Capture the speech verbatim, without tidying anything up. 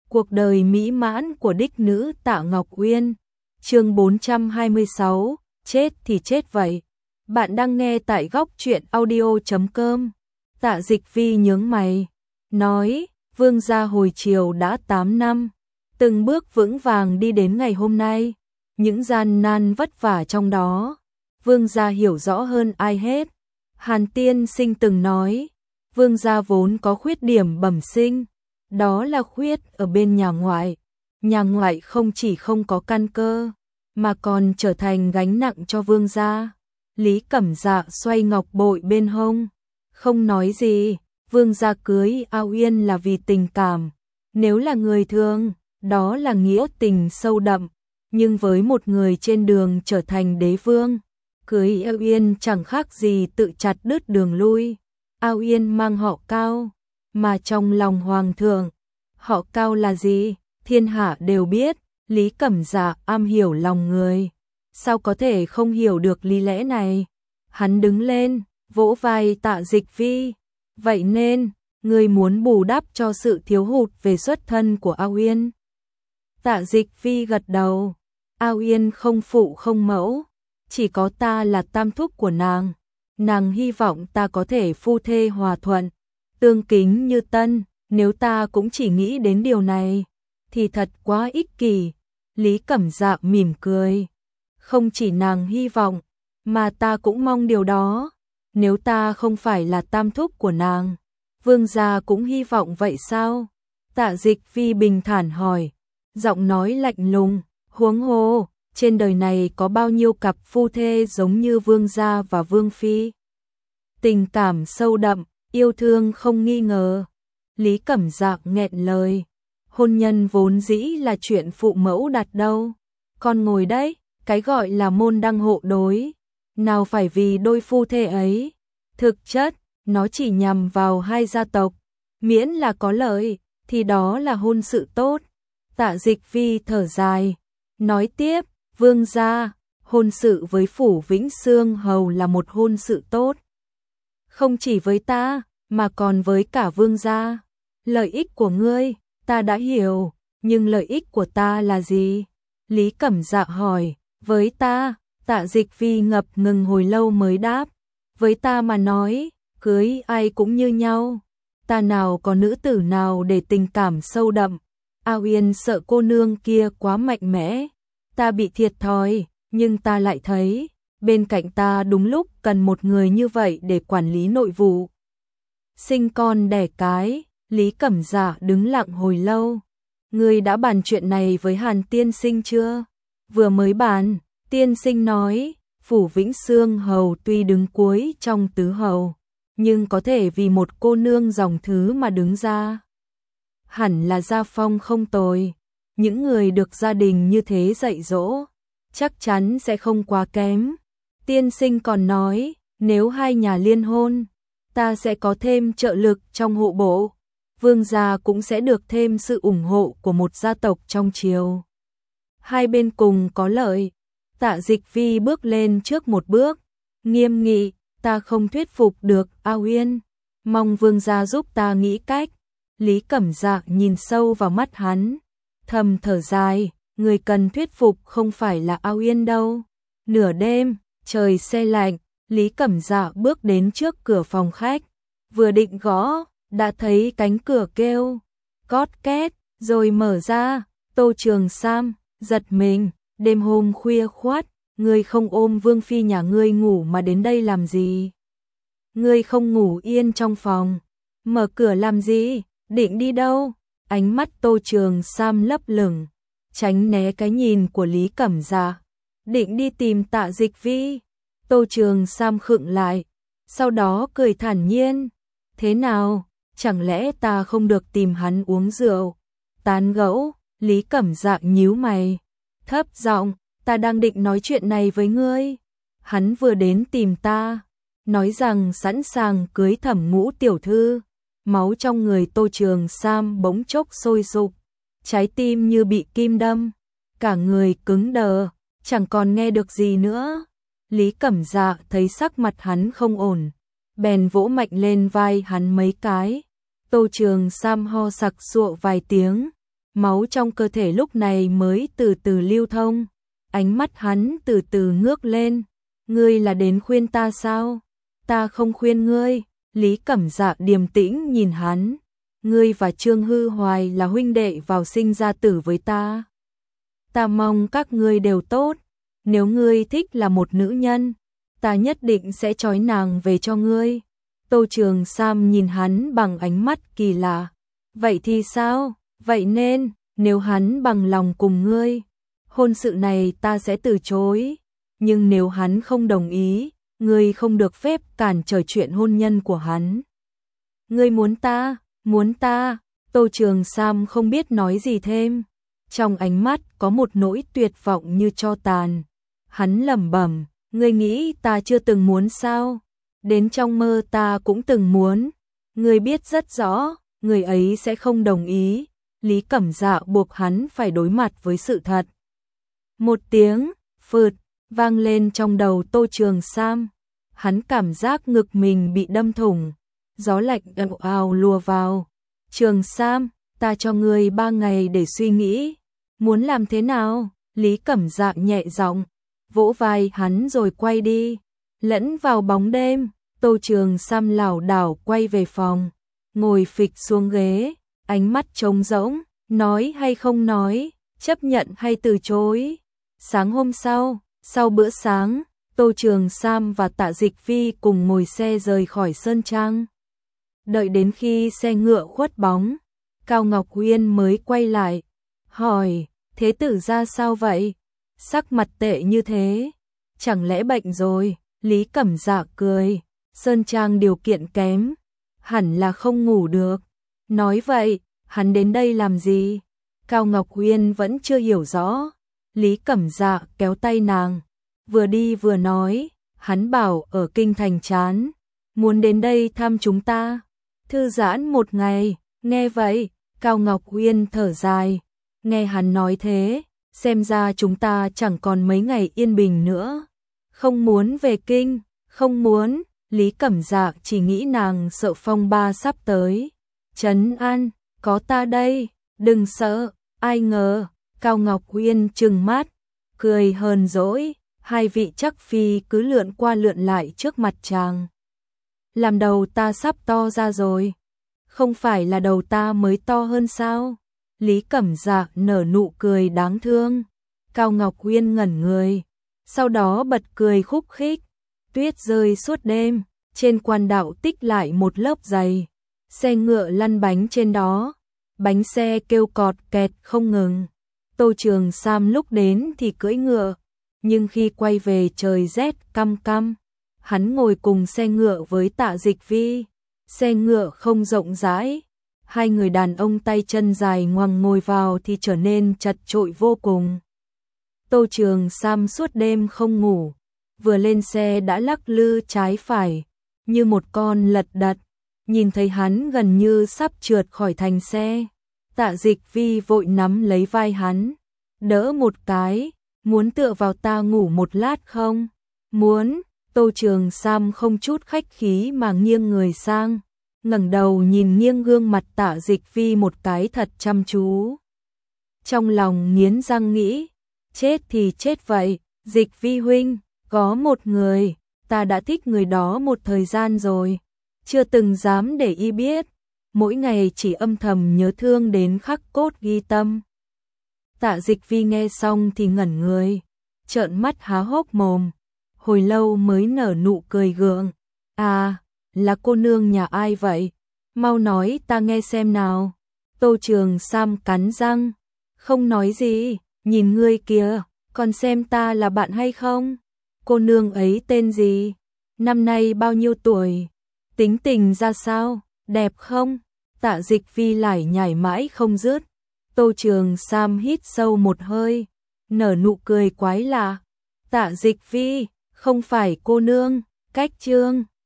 Cuộc đời mỹ mãn của đích nữ Tạ Ngọc Uyên. Chương bốn trăm hai mươi sáu, chết thì chết vậy. Bạn đang nghe tại góc truyện audio chấm com. Tạ Dịch Vi nhướng mày, nói, Vương gia hồi chiều đã tám năm, từng bước vững vàng đi đến ngày hôm nay, những gian nan vất vả trong đó, Vương gia hiểu rõ hơn ai hết. Hàn Tiên Sinh từng nói, Vương gia vốn có khuyết điểm bẩm sinh, đó là khuyết ở bên nhà ngoại. Nhà ngoại không chỉ không có căn cơ, mà còn trở thành gánh nặng cho Vương gia. Lý Cẩm Dạ xoay ngọc bội bên hông, không nói gì. Vương gia cưới A Uyên là vì tình cảm, nếu là người thường, đó là nghĩa tình sâu đậm, nhưng với một người trên đường trở thành đế vương, cưới A Uyên chẳng khác gì tự chặt đứt đường lui. A Uyên mang họ Cao, mà trong lòng hoàng thượng, họ Cao là gì, thiên hạ đều biết. Lý Cẩm Dạ am hiểu lòng người, sao có thể không hiểu được lý lẽ này. Hắn đứng lên, vỗ vai Tạ Dịch Vi, vậy nên, người muốn bù đắp cho sự thiếu hụt về xuất thân của A Uyên. Tạ Dịch Vi gật đầu, A Uyên không phụ không mẫu, chỉ có ta là tam thúc của nàng. Nàng hy vọng ta có thể phu thê hòa thuận, tương kính như tân. Nếu ta cũng chỉ nghĩ đến điều này, thì thật quá ích kỷ. Lý Cẩm Dạ mỉm cười, không chỉ nàng hy vọng, mà ta cũng mong điều đó. Nếu ta không phải là tam thúc của nàng, Vương gia cũng hy vọng vậy sao? Tạ Dịch Vi bình thản hỏi, giọng nói lạnh lùng, huống hồ, trên đời này có bao nhiêu cặp phu thê giống như Vương gia và Vương phi? Tình cảm sâu đậm, yêu thương không nghi ngờ. Lý Cẩm Dạ nghẹn lời, hôn nhân vốn dĩ là chuyện phụ mẫu đặt đâu. Con ngồi đấy, cái gọi là môn đăng hộ đối, nào phải vì đôi phu thê ấy. Thực chất, nó chỉ nhằm vào hai gia tộc, miễn là có lợi, thì đó là hôn sự tốt. Tạ Dịch Vi thở dài, nói tiếp, Vương gia, hôn sự với Phủ Vĩnh Sương Hầu là một hôn sự tốt. Không chỉ với ta, mà còn với cả Vương gia. Lợi ích của ngươi, ta đã hiểu, nhưng lợi ích của ta là gì? Lý Cẩm Dạ hỏi, với ta. Tạ Dịch Vi ngập ngừng hồi lâu mới đáp, với ta mà nói, cưới ai cũng như nhau. Ta nào có nữ tử nào để tình cảm sâu đậm. A Uyên sợ cô nương kia quá mạnh mẽ, ta bị thiệt thòi, nhưng ta lại thấy, bên cạnh ta đúng lúc cần một người như vậy để quản lý nội vụ. Sinh con đẻ cái. Lý Cẩm Dạ đứng lặng hồi lâu. Ngươi đã bàn chuyện này với Hàn Tiên Sinh chưa? Vừa mới bàn. Tiên Sinh nói, Phủ Vĩnh Sương Hầu tuy đứng cuối trong tứ hầu, nhưng có thể vì một cô nương dòng thứ mà đứng ra. Hẳn là gia phong không tồi. Những người được gia đình như thế dạy dỗ, chắc chắn sẽ không quá kém. Tiên Sinh còn nói, nếu hai nhà liên hôn, ta sẽ có thêm trợ lực trong hộ bộ. Vương gia cũng sẽ được thêm sự ủng hộ của một gia tộc trong triều. Hai bên cùng có lợi. Tạ Dịch Vi bước lên trước một bước, nghiêm nghị, ta không thuyết phục được A Uyên, mong Vương gia giúp ta nghĩ cách. Lý Cẩm Dạ nhìn sâu vào mắt hắn, thầm thở dài, người cần thuyết phục không phải là A Uyên đâu. Nửa đêm, trời se lạnh, Lý Cẩm Dạ bước đến trước cửa phòng khách, vừa định gõ, đã thấy cánh cửa kêu, cót két, rồi mở ra. Tô Trường Sam giật mình, đêm hôm khuya khoắt, ngươi không ôm Vương phi nhà ngươi ngủ mà đến đây làm gì? Ngươi không ngủ yên trong phòng, mở cửa làm gì, định đi đâu? Ánh mắt Tô Trường Sam lấp lửng, tránh né cái nhìn của Lý Cẩm Dạ. Định đi tìm Tạ Dịch Vi. Tô Trường Sam khựng lại, sau đó cười thản nhiên, thế nào? Chẳng lẽ ta không được tìm hắn uống rượu, tán gẫu? Lý Cẩm Dạ nhíu mày, thấp giọng, ta đang định nói chuyện này với ngươi. Hắn vừa đến tìm ta, nói rằng sẵn sàng cưới Thẩm Ngũ tiểu thư. Máu trong người Tô Trường Sam bỗng chốc sôi sục, trái tim như bị kim đâm, cả người cứng đờ, chẳng còn nghe được gì nữa. Lý Cẩm Dạ thấy sắc mặt hắn không ổn, bèn vỗ mạnh lên vai hắn mấy cái. Tô Trường Sam ho sặc sụa vài tiếng, máu trong cơ thể lúc này mới từ từ lưu thông. Ánh mắt hắn từ từ ngước lên. Ngươi là đến khuyên ta sao? Ta không khuyên ngươi. Lý Cẩm Dạ điềm tĩnh nhìn hắn. Ngươi và Trương Hư Hoài là huynh đệ vào sinh ra tử với ta. Ta mong các ngươi đều tốt. Nếu ngươi thích là một nữ nhân, ta nhất định sẽ trói nàng về cho ngươi. Tô Trường Sam nhìn hắn bằng ánh mắt kỳ lạ. Vậy thì sao? Vậy nên, nếu hắn bằng lòng cùng ngươi, hôn sự này ta sẽ từ chối. Nhưng nếu hắn không đồng ý, ngươi không được phép cản trở chuyện hôn nhân của hắn. Ngươi muốn ta, muốn ta. Tô Trường Sam không biết nói gì thêm. Trong ánh mắt có một nỗi tuyệt vọng như tro tàn. Hắn lẩm bẩm, ngươi nghĩ ta chưa từng muốn sao? Đến trong mơ ta cũng từng muốn. Ngươi biết rất rõ, người ấy sẽ không đồng ý. Lý Cẩm Dạ buộc hắn phải đối mặt với sự thật. Một tiếng phượt vang lên trong đầu Tô Trường Sam. Hắn cảm giác ngực mình bị đâm thủng. Gió lạnh ào ào lùa vào. Trường Sam, ta cho ngươi ba ngày để suy nghĩ. Muốn làm thế nào? Lý Cẩm Dạ nhẹ giọng, vỗ vai hắn rồi quay đi. Lẫn vào bóng đêm, Tô Trường Sam lảo đảo quay về phòng, ngồi phịch xuống ghế, ánh mắt trống rỗng, nói hay không nói, chấp nhận hay từ chối. Sáng hôm sau, sau bữa sáng, Tô Trường Sam và Tạ Dịch Phi cùng ngồi xe rời khỏi Sơn Trang. Đợi đến khi xe ngựa khuất bóng, Cao Ngọc Uyên mới quay lại, hỏi, thế tử ra sao vậy? Sắc mặt tệ như thế, chẳng lẽ bệnh rồi? Lý Cẩm Dạ cười, Sơn Trang điều kiện kém, hẳn là không ngủ được. Nói vậy, hắn đến đây làm gì? Cao Ngọc Uyên vẫn chưa hiểu rõ. Lý Cẩm Dạ kéo tay nàng, vừa đi vừa nói, hắn bảo ở kinh thành chán, muốn đến đây thăm chúng ta, thư giãn một ngày. Nghe vậy, Cao Ngọc Uyên thở dài, nghe hắn nói thế, xem ra chúng ta chẳng còn mấy ngày yên bình nữa. Không muốn về kinh, không muốn. Lý Cẩm Dạ chỉ nghĩ nàng sợ phong ba sắp tới. Trấn an, có ta đây, đừng sợ. Ai ngờ, Cao Ngọc Uyên trừng mắt, cười hờn dỗi. Hai vị chắc phi cứ lượn qua lượn lại trước mặt chàng. Làm đầu ta sắp to ra rồi. Không phải là đầu ta mới to hơn sao? Lý Cẩm Dạ nở nụ cười đáng thương. Cao Ngọc Uyên ngẩn người, sau đó bật cười khúc khích. Tuyết rơi suốt đêm, trên quan đạo tích lại một lớp dày. Xe ngựa lăn bánh trên đó, bánh xe kêu cọt kẹt không ngừng. Tô Trường Sam lúc đến thì cưỡi ngựa, nhưng khi quay về trời rét căm căm. Hắn ngồi cùng xe ngựa với Tạ Dịch Vi. Xe ngựa không rộng rãi, hai người đàn ông tay chân dài ngoằng ngồi vào thì trở nên chật chội vô cùng. Tô Trường Sam suốt đêm không ngủ, vừa lên xe đã lắc lư trái phải, như một con lật đật. Nhìn thấy hắn gần như sắp trượt khỏi thành xe, Tạ Dịch Vi vội nắm lấy vai hắn, đỡ một cái, muốn tựa vào ta ngủ một lát không? Muốn. Tô Trường Sam không chút khách khí mà nghiêng người sang, ngẩng đầu nhìn nghiêng gương mặt Tạ Dịch Vi một cái thật chăm chú. Trong lòng nghiến răng nghĩ, chết thì chết vậy, Dịch Vi huynh, có một người, ta đã thích người đó một thời gian rồi, chưa từng dám để y biết, mỗi ngày chỉ âm thầm nhớ thương đến khắc cốt ghi tâm. Tạ Dịch Vi nghe xong thì ngẩn người, trợn mắt há hốc mồm, hồi lâu mới nở nụ cười gượng. À, là cô nương nhà ai vậy? Mau nói ta nghe xem nào. Tô Trường Sam cắn răng, không nói gì, nhìn ngươi kìa, còn xem ta là bạn hay không? Cô nương ấy tên gì? Năm nay bao nhiêu tuổi? Tính tình ra sao? Đẹp không? Tạ Dịch Vi lải nhải mãi không dứt. Tô Trường Sam hít sâu một hơi, nở nụ cười quái lạ. Tạ Dịch Vi, không phải cô nương, cách trương.